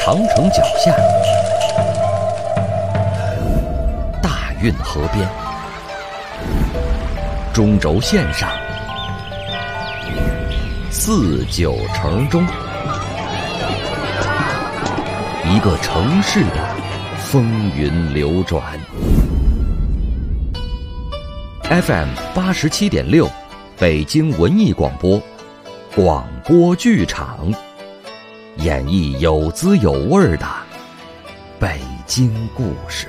长城脚下，大运河边，中轴线上，四九城中，一个城市的风云流转。FM 87.6，北京文艺广播，广播剧场，演绎有滋有味的北京故事。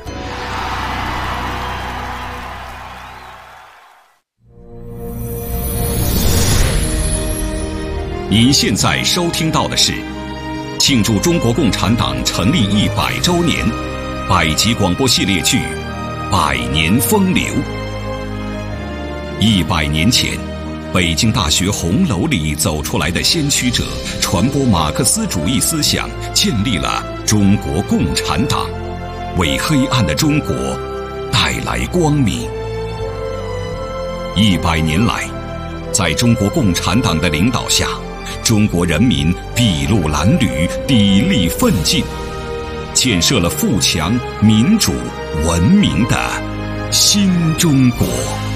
您现在收听到的是庆祝中国共产党成立100周年百集广播系列剧《百年风流》。100年前，北京大学红楼里走出来的先驱者，传播马克思主义思想，建立了中国共产党，为黑暗的中国带来光明。100年来，在中国共产党的领导下，中国人民筚路蓝缕，砥砺奋进，建设了富强、民主、文明的新中国。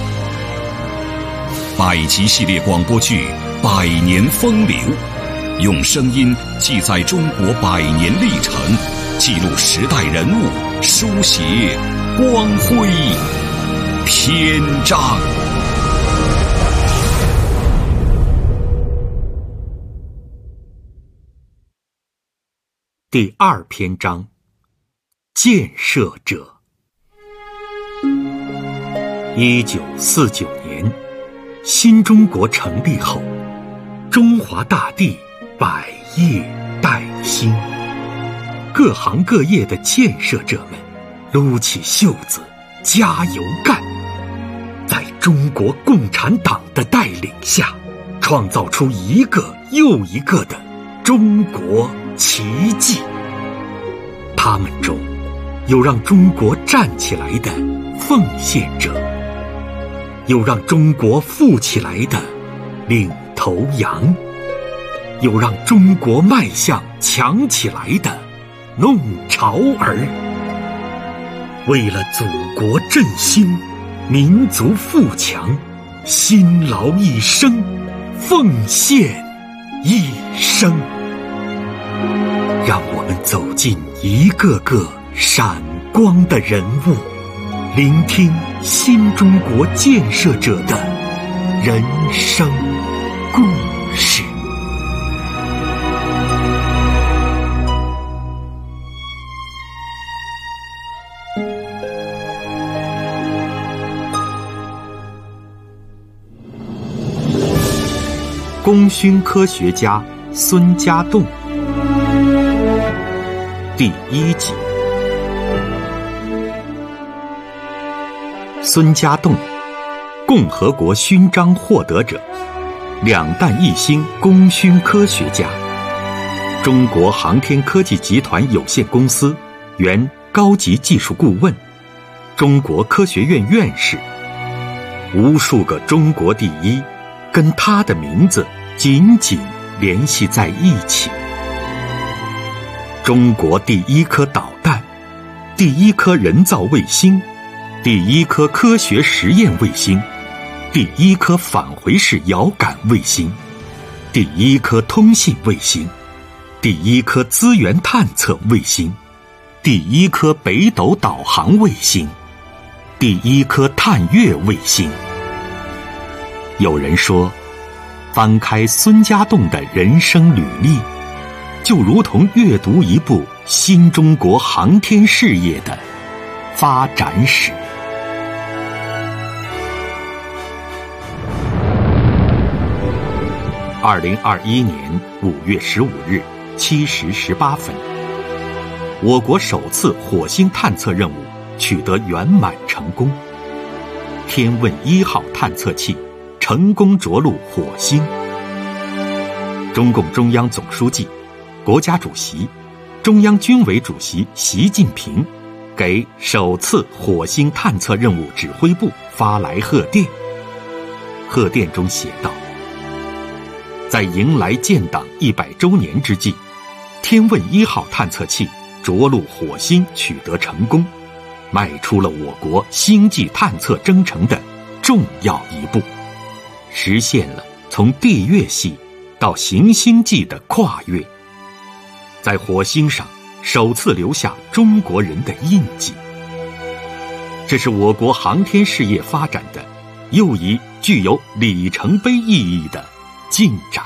百集系列广播剧《百年风流》，用声音记载中国100年历程，记录时代人物，书写光辉篇章。 第2篇章，建设者。1949年，新中国成立后，中华大地百业待兴，各行各业的建设者们撸起袖子加油干，在中国共产党的带领下，创造出一个又一个的中国奇迹。他们中有让中国站起来的奉献者，有让中国富起来的领头羊，有让中国迈向强起来的弄潮儿。为了祖国振兴，民族富强，辛劳一生，奉献一生。让我们走进一个个闪光的人物，聆听新中国建设者的人生故事。功勋科学家孙家栋。第1集。孙家栋，共和国勋章获得者，2弹1星功勋科学家，中国航天科技集团有限公司原高级技术顾问，中国科学院院士。无数个中国第一跟他的名字紧紧联系在一起。中国第1颗导弹，第1颗人造卫星，第1颗科学实验卫星，第1颗返回式遥感卫星，第1颗通信卫星，第1颗资源探测卫星，第1颗北斗导航卫星，第1颗探月卫星。有人说，翻开孙家栋的人生履历，就如同阅读一部新中国航天事业的发展史。2021年5月15日7时18分，我国首次火星探测任务取得圆满成功，天问1号探测器成功着陆火星。中共中央总书记、国家主席、中央军委主席习近平给首次火星探测任务指挥部发来贺电。贺电中写道：在迎来建党100周年之际， 天问1号探测器着陆火星取得成功，迈出了我国星际探测征程的重要一步，实现了从地月系到行星际的跨越，在火星上首次留下中国人的印记。这是我国航天事业发展的又一具有里程碑意义的进展。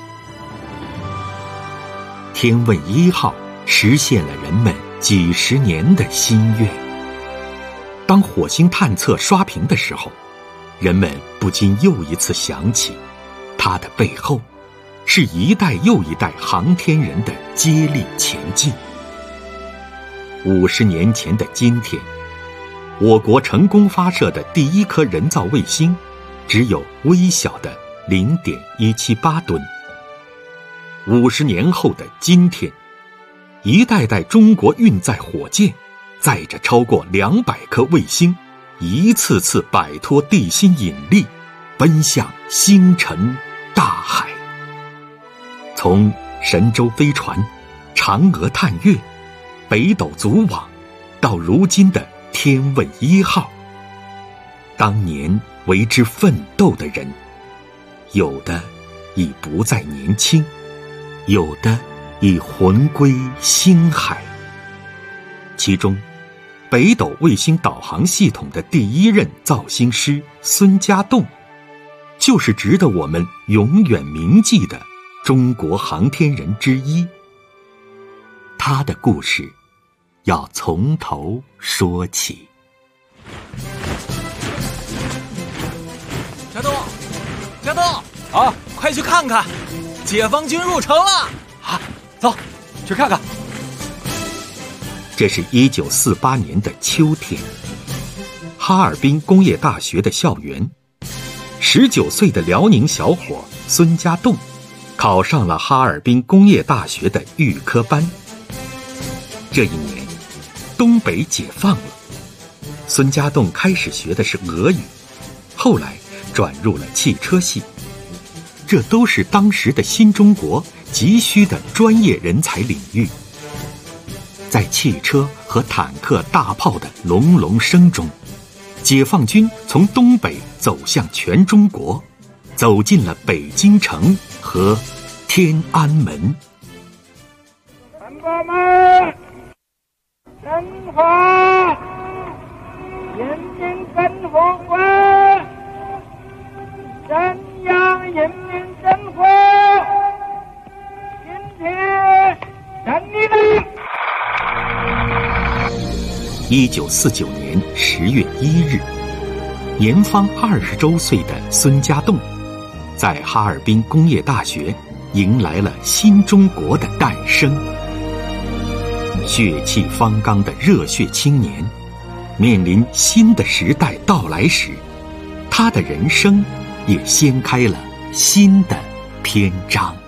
天问1号实现了人们几十年的心愿。当火星探测刷屏的时候，人们不禁又一次想起，它的背后是一代又一代航天人的接力前进。50年前的今天，我国成功发射的第一颗人造卫星只有微小的 0.178 吨。50年后的今天，一代代中国运载火箭载着超过200颗卫星，一次次摆脱地心引力，奔向星辰大海。从神舟飞船、嫦娥探月、北斗组网，到如今的天问1号，当年为之奋斗的人，有的已不再年轻，有的已魂归星海。其中，北斗卫星导航系统的第一任造星师孙家栋，就是值得我们永远铭记的中国航天人之一。他的故事要从头说起。 家栋啊，快去看看，解放军入城了！ 啊，走，去看看。 这是1948年的秋天，哈尔滨工业大学的校园，19岁的辽宁小伙孙家栋考上了哈尔滨工业大学的预科班。这一年，东北解放了，孙家栋开始学的是俄语，后来转入了汽车系，这都是当时的新中国急需的专业人才领域。在汽车和坦克大炮的隆隆声中，解放军从东北走向全中国，走进了北京城和天安门。 同胞们，中华人民共和国中央人民政府今天胜利了。 1949年10月1日，年方20周岁的孙家栋，在哈尔滨工业大学迎来了新中国的诞生。血气方刚的热血青年，面临新的时代到来时，他的人生也掀开了新的篇章。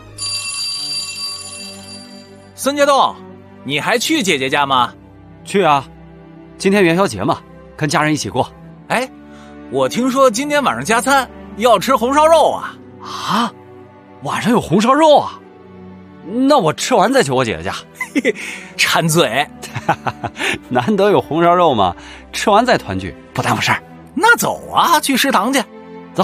孙家栋，你还去姐姐家吗？ 去啊，今天元宵节嘛，跟家人一起过。 哎，我听说今天晚上加餐要吃红烧肉啊！ 啊，晚上有红烧肉啊？那我吃完再去我姐姐家。 馋嘴。 难得有红烧肉嘛，吃完再团聚，不耽误事儿。 那走啊，去食堂去。 走。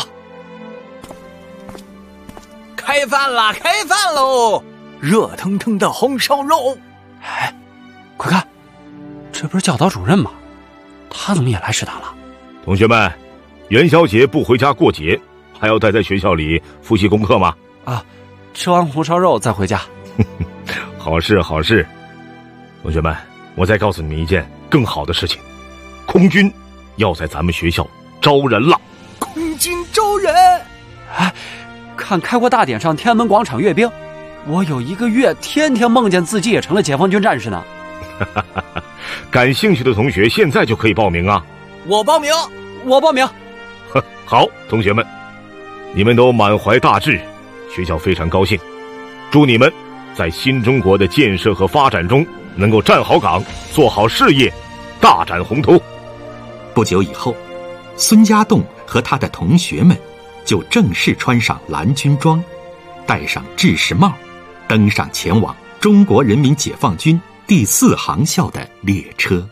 开饭啦，开饭喽！热腾腾的红烧肉。 哎，快看，这不是教导主任吗？他怎么也来食堂了？ 同学们，元宵节不回家过节，还要待在学校里复习功课吗？ 啊，吃完红烧肉再回家。 好事好事。同学们，我再告诉你们一件更好的事情，空军要在咱们学校招人了。 空军招人？ 哎，看开国大典上天安门广场阅兵，我有1个月天天梦见自己也成了解放军战士呢。 感兴趣的同学现在就可以报名啊。 我报名。 我报名。 好，同学们，你们都满怀大志，学校非常高兴，祝你们在新中国的建设和发展中能够站好岗，做好事业，大展宏图。 不久以后，孙家栋和他的同学们就正式穿上蓝军装，戴上制式帽，登上前往中国人民解放军第4航校的列车。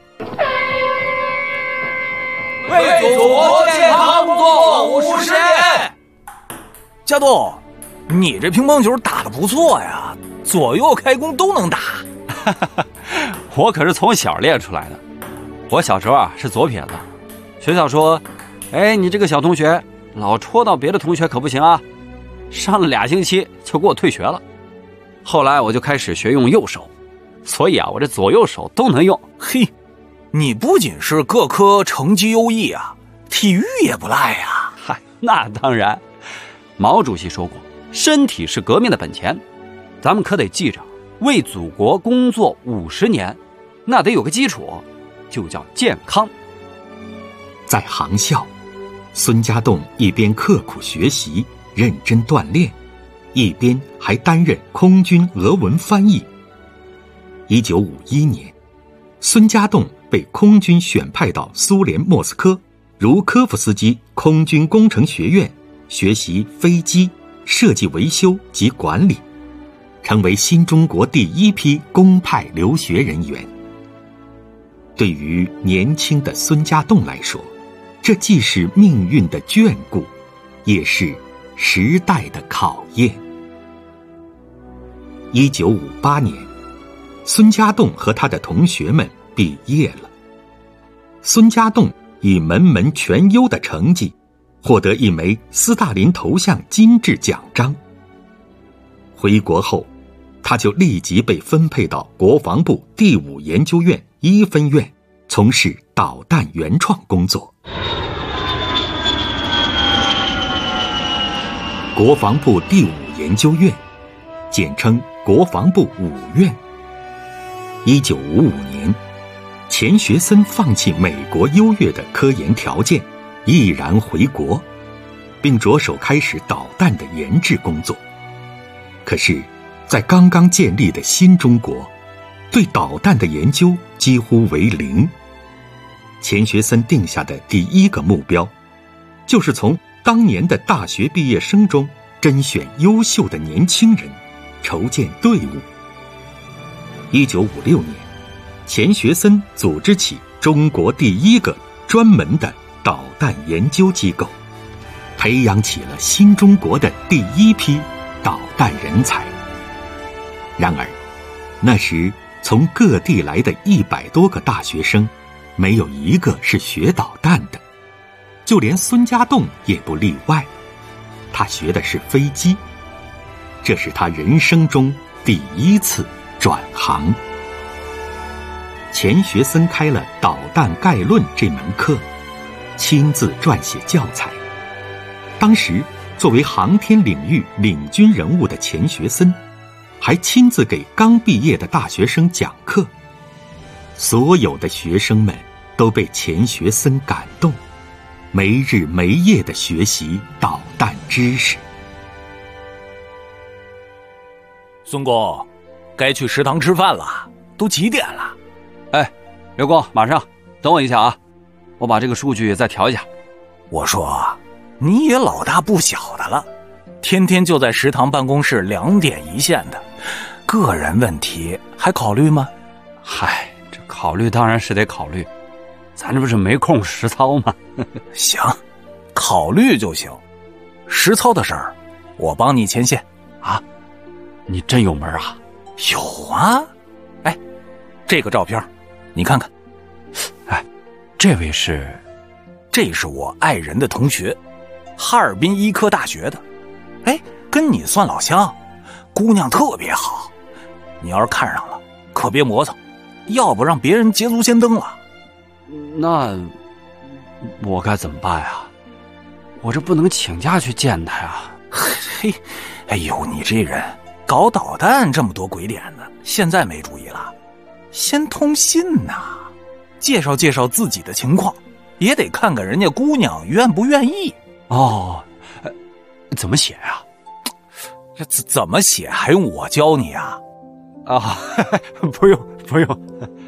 为祖国健康做50年。家栋，你这乒乓球打得不错呀，左右开弓都能打。 我可是从小练出来的。我小时候啊是左撇子，学校说，你这个小同学老戳到别的同学可不行啊，上了2星期就给我退学了。后来我就开始学用右手，所以啊我这左右手都能用。 嘿，你不仅是各科成绩优异啊，体育也不赖呀。 嗨，那当然。毛主席说过，身体是革命的本钱，咱们可得记着，为祖国工作50年，那得有个基础，就叫健康。 在航校，孙家栋一边刻苦学习、认真锻炼，一边还担任空军俄文翻译。1951年，孙家栋被空军选派到苏联莫斯科茹科夫斯基空军工程学院学习飞机设计维修及管理，成为新中国第1批公派留学人员。对于年轻的孙家栋来说，这既是命运的眷顾，也是时代的考验。1958年，孙家栋和他的同学们毕业了。孙家栋以门门全优的成绩获得一枚斯大林头像金质奖章。回国后，他就立即被分配到国防部第5研究院1分院从事导弹原创工作。国防部第5研究院，简称国防部5院。1955年，钱学森放弃美国优越的科研条件，毅然回国，并着手开始导弹的研制工作。可是，在刚刚建立的新中国，对导弹的研究几乎为零。钱学森定下的第1个目标，就是从当年的大学毕业生中甄选优秀的年轻人，筹建队伍。1956年，钱学森组织起中国第1个专门的导弹研究机构，培养起了新中国的第1批导弹人才。然而，那时从各地来的100多个大学生，没有一个是学导弹的，就连孙家栋也不例外。他学的是飞机，这是他人生中第1次转行。钱学森开了《导弹概论》这门课，亲自撰写教材。当时作为航天领域领军人物的钱学森，还亲自给刚毕业的大学生讲课。所有的学生们都被钱学森感动，没日没夜地学习导弹知识。 孙公，该去食堂吃饭了，都几点了？ 刘工，马上，等我一下啊，我把这个数据再调一下。 我说，你也老大不小的了，天天就在食堂办公室2点一线的，个人问题还考虑吗？ 嗨，这考虑当然是得考虑，咱这不是没空实操吗？ 行，考虑就行，实操的事儿我帮你牵线啊。你真有门啊？ 有啊。这个照片你看看。 这位是？ 这是我爱人的同学，哈尔滨医科大学的。跟你算老乡，姑娘特别好，你要是看上了可别磨蹭，要不让别人捷足先登了。 那我该怎么办呀？我这不能请假去见他呀。 嘿，哎呦，你这人搞导弹这么多鬼点子，现在没注意了，先通信呐，介绍介绍自己的情况，也得看看人家姑娘愿不愿意。 怎么写呀？ 这怎么写还用我教你啊？ 不用，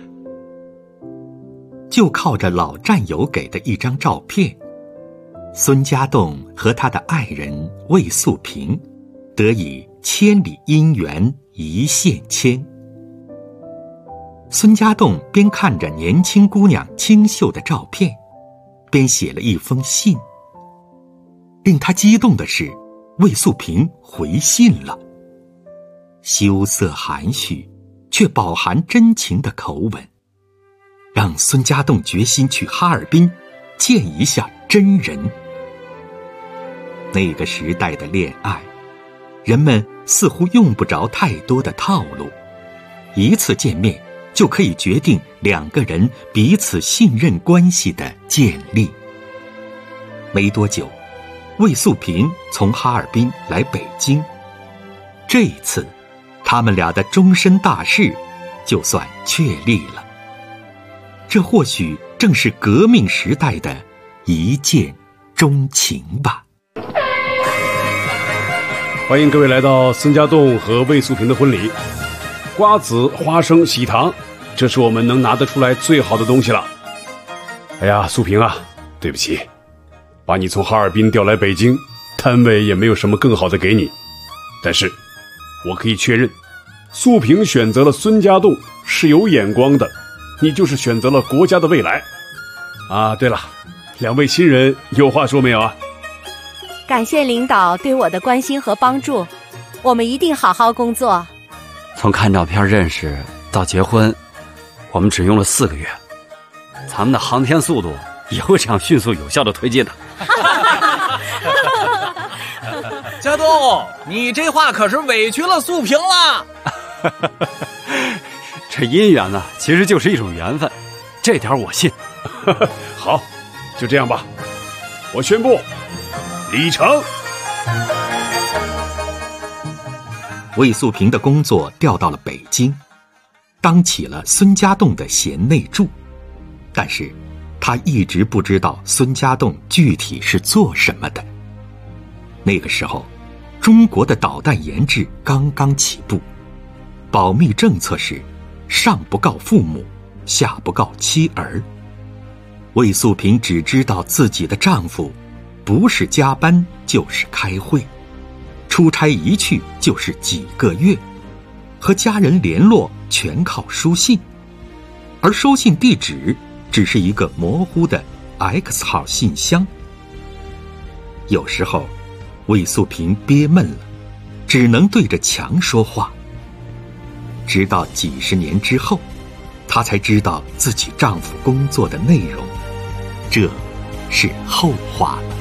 就靠着老战友给的一张照片，孙家栋和他的爱人魏素萍得以千里姻缘一线牵。 孙家栋边看着年轻姑娘清秀的照片，边写了一封信。令他激动的是，魏素萍回信了，羞涩含蓄却饱含真情的口吻，让孙家栋决心去哈尔滨见一下真人。那个时代的恋爱，人们似乎用不着太多的套路，一次见面就可以决定两个人彼此信任关系的建立。没多久，魏素萍从哈尔滨来北京，这一次他们俩的终身大事就算确立了。这或许正是革命时代的一见钟情吧。 欢迎各位来到孙家栋和魏素萍的婚礼。瓜子、花生、喜糖，这是我们能拿得出来最好的东西了。哎呀，素萍啊，对不起，把你从哈尔滨调来北京，单位也没有什么更好的给你。但是我可以确认，素萍选择了孙家栋是有眼光的，你就是选择了国家的未来。啊，对了，两位新人有话说没有啊？ 感谢领导对我的关心和帮助，我们一定好好工作。 从看照片认识到结婚，我们只用了4个月，咱们的航天速度也会这样迅速有效的推进的。 家栋，你这话可是委屈了素萍了。 这姻缘呢，其实就是一种缘分，这点我信。 好，就这样吧，我宣布礼成。 魏素萍的工作调到了北京，当起了孙家栋的贤内助，但是他一直不知道孙家栋具体是做什么的。那个时候，中国的导弹研制刚刚起步，保密政策是上不告父母，下不告妻儿。魏素萍只知道自己的丈夫不是加班就是开会，出差一去就是几个月，和家人联络全靠书信，而收信地址只是一个模糊的 X 号信箱。有时候魏素萍憋闷了，只能对着墙说话。直到几十年之后，她才知道自己丈夫工作的内容，这是后话了。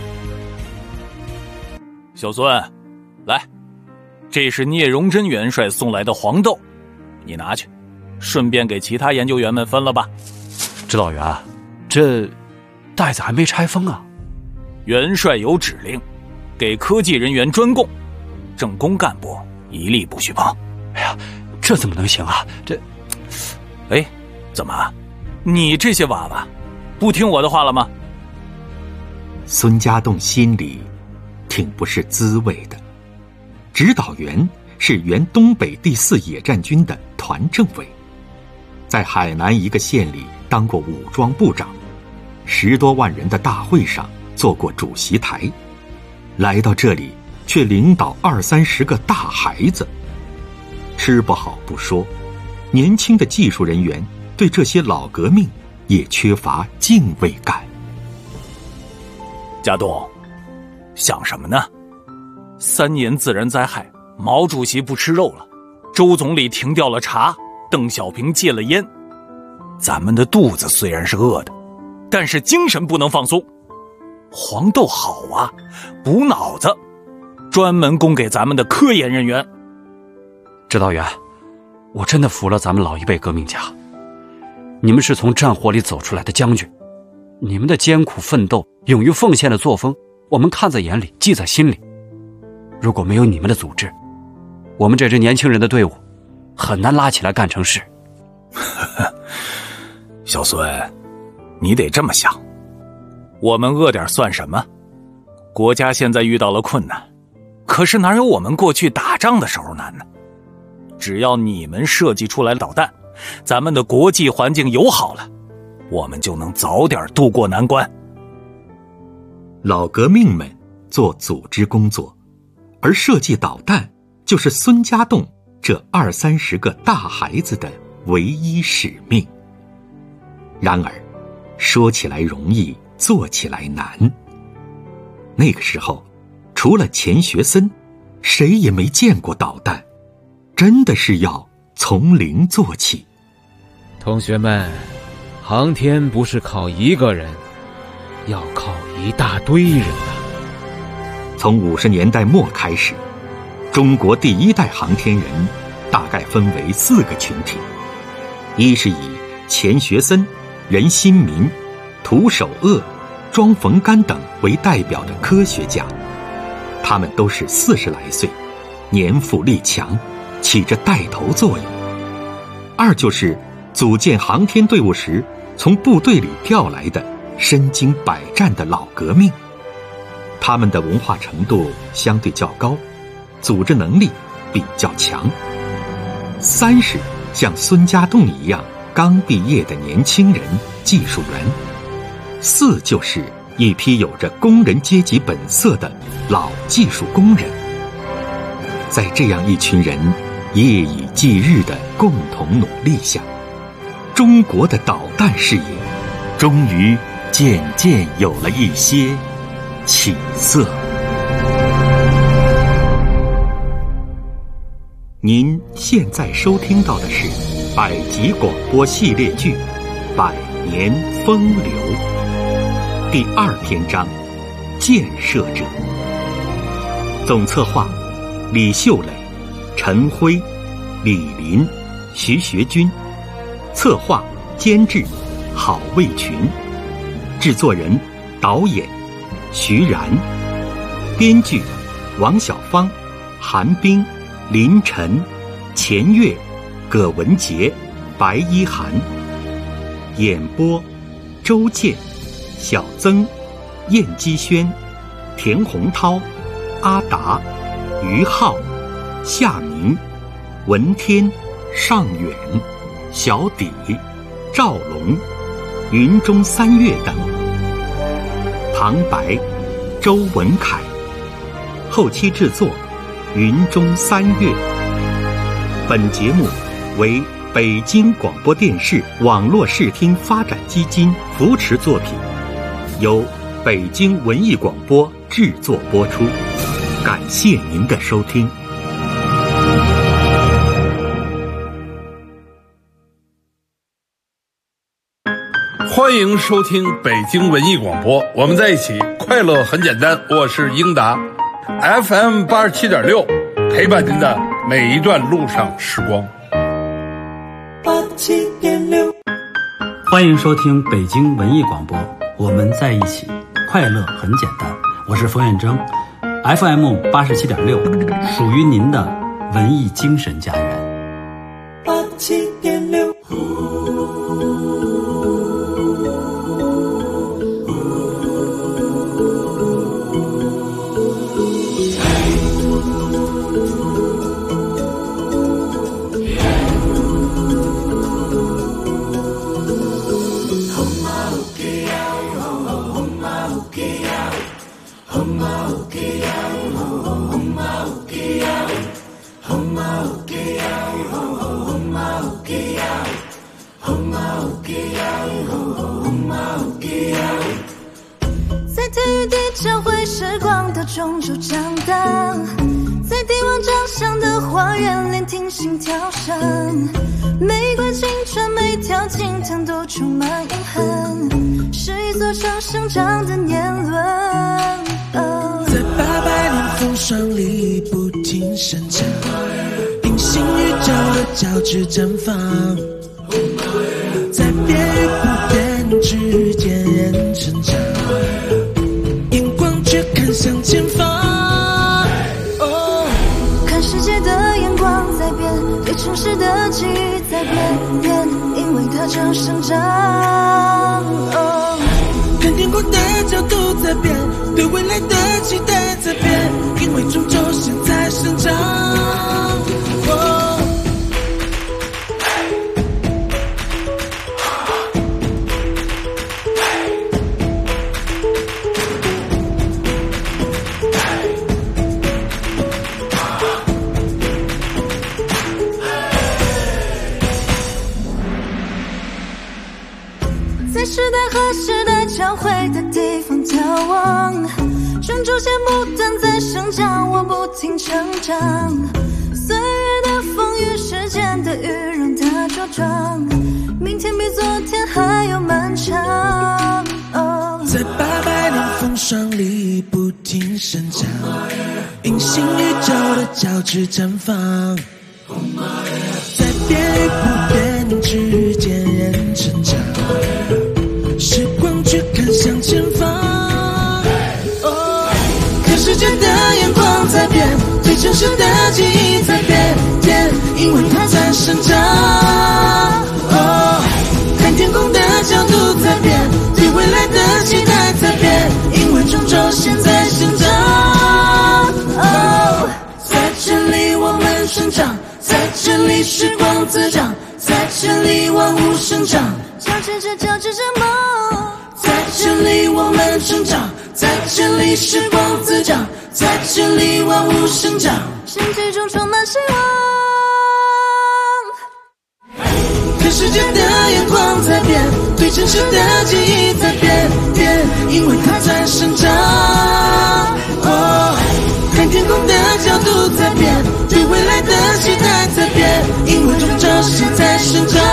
小孙，来，这是聂荣臻元帅送来的黄豆，你拿去，顺便给其他研究员们分了吧。 指导员，这袋子还没拆封啊。 元帅有指令，给科技人员专供，政工干部一律不许碰。 哎呀，这怎么能行啊？ 哎，怎么，你这些娃娃不听我的话了吗？ 孙家栋心里挺不是滋味的。指导员是原东北第4野战军的团政委，在海南一个县里当过武装部长，10多万人的大会上做过主席台，来到这里却领导20-30个大孩子。吃不好不说，年轻的技术人员对这些老革命也缺乏敬畏感。 家栋，想什么呢？3年自然灾害，毛主席不吃肉了，周总理停掉了茶，邓小平戒了烟。咱们的肚子虽然是饿的，但是精神不能放松。黄豆好啊，补脑子，专门供给咱们的科研人员。 指导员，我真的服了咱们老一辈革命家，你们是从战火里走出来的将军，你们的艰苦奋斗、勇于奉献的作风，我们看在眼里，记在心里。如果没有你们的组织，我们这支年轻人的队伍很难拉起来干成事。 小孙，你得这么想，我们饿点算什么？国家现在遇到了困难，可是哪有我们过去打仗的时候难呢？只要你们设计出来的导弹，咱们的国际环境友好了，我们就能早点渡过难关。 老革命们做组织工作，而设计导弹就是孙家栋这20-30个大孩子的唯一使命。然而，说起来容易，做起来难。那个时候，除了钱学森，谁也没见过导弹，真的是要从零做起。 同学们，航天不是靠一个人，要靠一大堆人啊。 从50年代末开始，中国第一代航天人大概分为4个群体：一是以钱学森、任新民、涂守鄂、庄逢干等为代表的科学家，他们都是40来岁，年富力强，起着带头作用。二就是组建航天队伍时从部队里调来的身经百战的老革命，他们的文化程度相对较高，组织能力比较强。三是像孙家栋一样刚毕业的年轻人、技术人。四就是一批有着工人阶级本色的老技术工人。在这样一群人夜以继日的共同努力下，中国的导弹事业终于渐渐有了一些起色。您现在收听到的是百集广播系列剧《百年风流》第2篇章《建设者》，总策划李秀磊、陈辉、李林、徐学军，策划监制郝卫群，制作人导演徐然，编剧王小芳、韩冰、林晨、钱月、葛文杰、白一涵，演播周健、小曾、燕基轩、田洪涛、阿达、于浩、夏明、文天、尚远、小底、赵龙、云中三月等。旁白周文凯，后期制作云中三月。本节目为北京广播电视网络视听发展基金扶持作品，由北京文艺广播制作播出。感谢您的收听。 欢迎收听北京文艺广播，我们在一起，快乐很简单。我是英达 ，FM 87.6，陪伴您的每一段路上时光。 87.6，欢迎收听北京文艺广播，我们在一起，快乐很简单。我是冯远征 ，FM 87.6，属于您的文艺精神家园。87.6。 在体育地教会时光的中柱长大，在帝王长相的花园聆听心跳声，每个青春每条青藤都充满遗憾，是一座城生长的年轮。 在800年风霜里不停生长，平行宇宙的交织绽放，在变与不变之间人成长，眼光却看向前方。 看世界的眼光在变，对城市的记忆在变，因为它正生长。 看天空的角度在变，对未来的期待在变，因为终究现在生长。 在时代和时代交汇的地方眺望，种种线不断在生长，我不停成长。岁月的风雨，时间的雨，让它茁壮。明天比昨天还要漫长。 在800年风霜里不停生长，隐形宇宙的交织绽放。在变与不变之间人成长，时光却看向前方。看世界的眼光在变，对城市的记忆在变，因为它在生长。看天空的角度在变，对未来的期待在变，因为种种现在生长。在这里我们生长，在这里时光滋长，在这里万物生长， 交织着梦。 在这里我们生长，在这里时光滋长，在这里万物生长， 身体中充满希望。 看世界的眼光在变，对城市的记忆在变，因为它在生长。看天空的角度在变，对未来的期待在变，因为种种现在生长。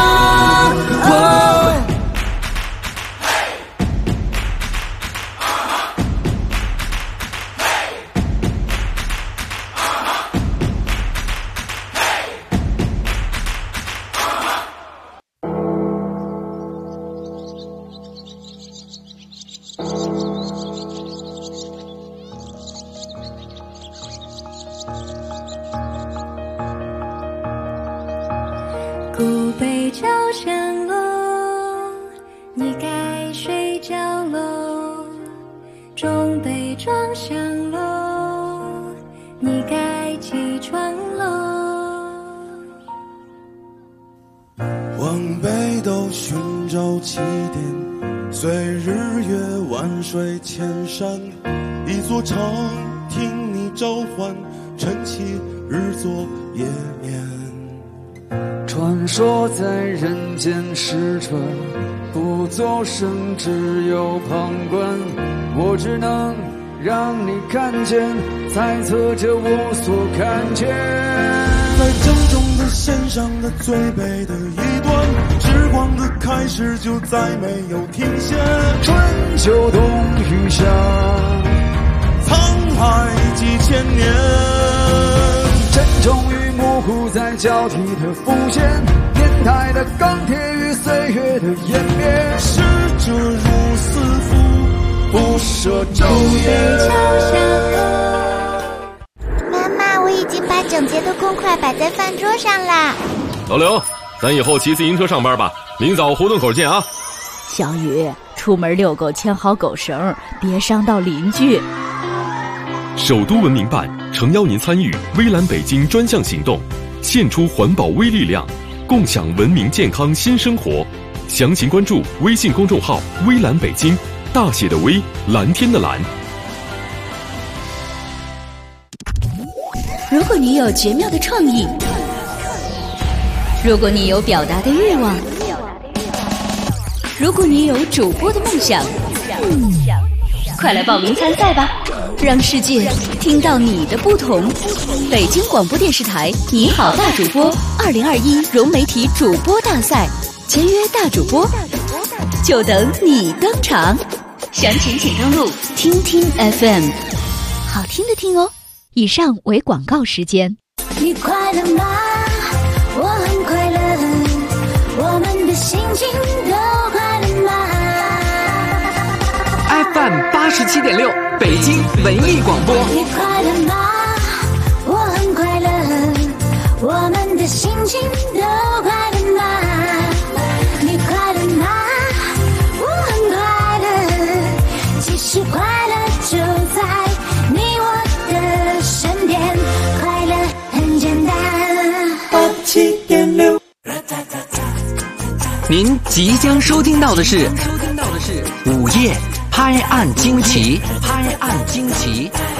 古北朝山楼，你该睡觉喽。中北庄香楼，你该起床喽。 往北斗寻找起点，随日月万水千山，一座城听你召唤，晨起日作夜眠。 传说在人间失传，不作声，只有旁观。我只能让你看见，猜测着我所看见。 在正中的线上的最北的一端，时光的开始就再没有停歇。 春秋冬雨夏， 沧海几千年， 真终于模糊在交替的浮现，年代的钢铁与岁月的湮灭， 逝者如斯夫，不舍昼夜。 妈妈，我已经把整洁的公筷摆在饭桌上啦。 老刘，咱以后骑自行车上班吧，明早胡同口见啊。 小雨，出门遛狗牵好狗绳，别伤到邻居。 首都文明办诚邀您参与微蓝北京专项行动，献出环保微力量，共享文明健康新生活。详情关注微信公众号微蓝北京，大写的微，蓝天的蓝。 如果你有绝妙的创意，如果你有表达的欲望，如果你有主播的梦想，快来报名参赛吧，让世界听到你的不同。北京广播电视台你好大主播2021融媒体主播大赛，签约大主播，就等你登场。详情请登录听听 FM， 好听的听哦。以上为广告时间。 你快乐吗？我很快乐，我们的心情都快乐吗？ FM 87.6北京文艺广播。 你快乐吗？我很快乐，我们的心情都快乐吗？你快乐吗？我很快乐，其实快乐就在你我的身边，快乐很简单。87.6。 您即将收听到的是午夜拍案惊奇，拍案惊奇。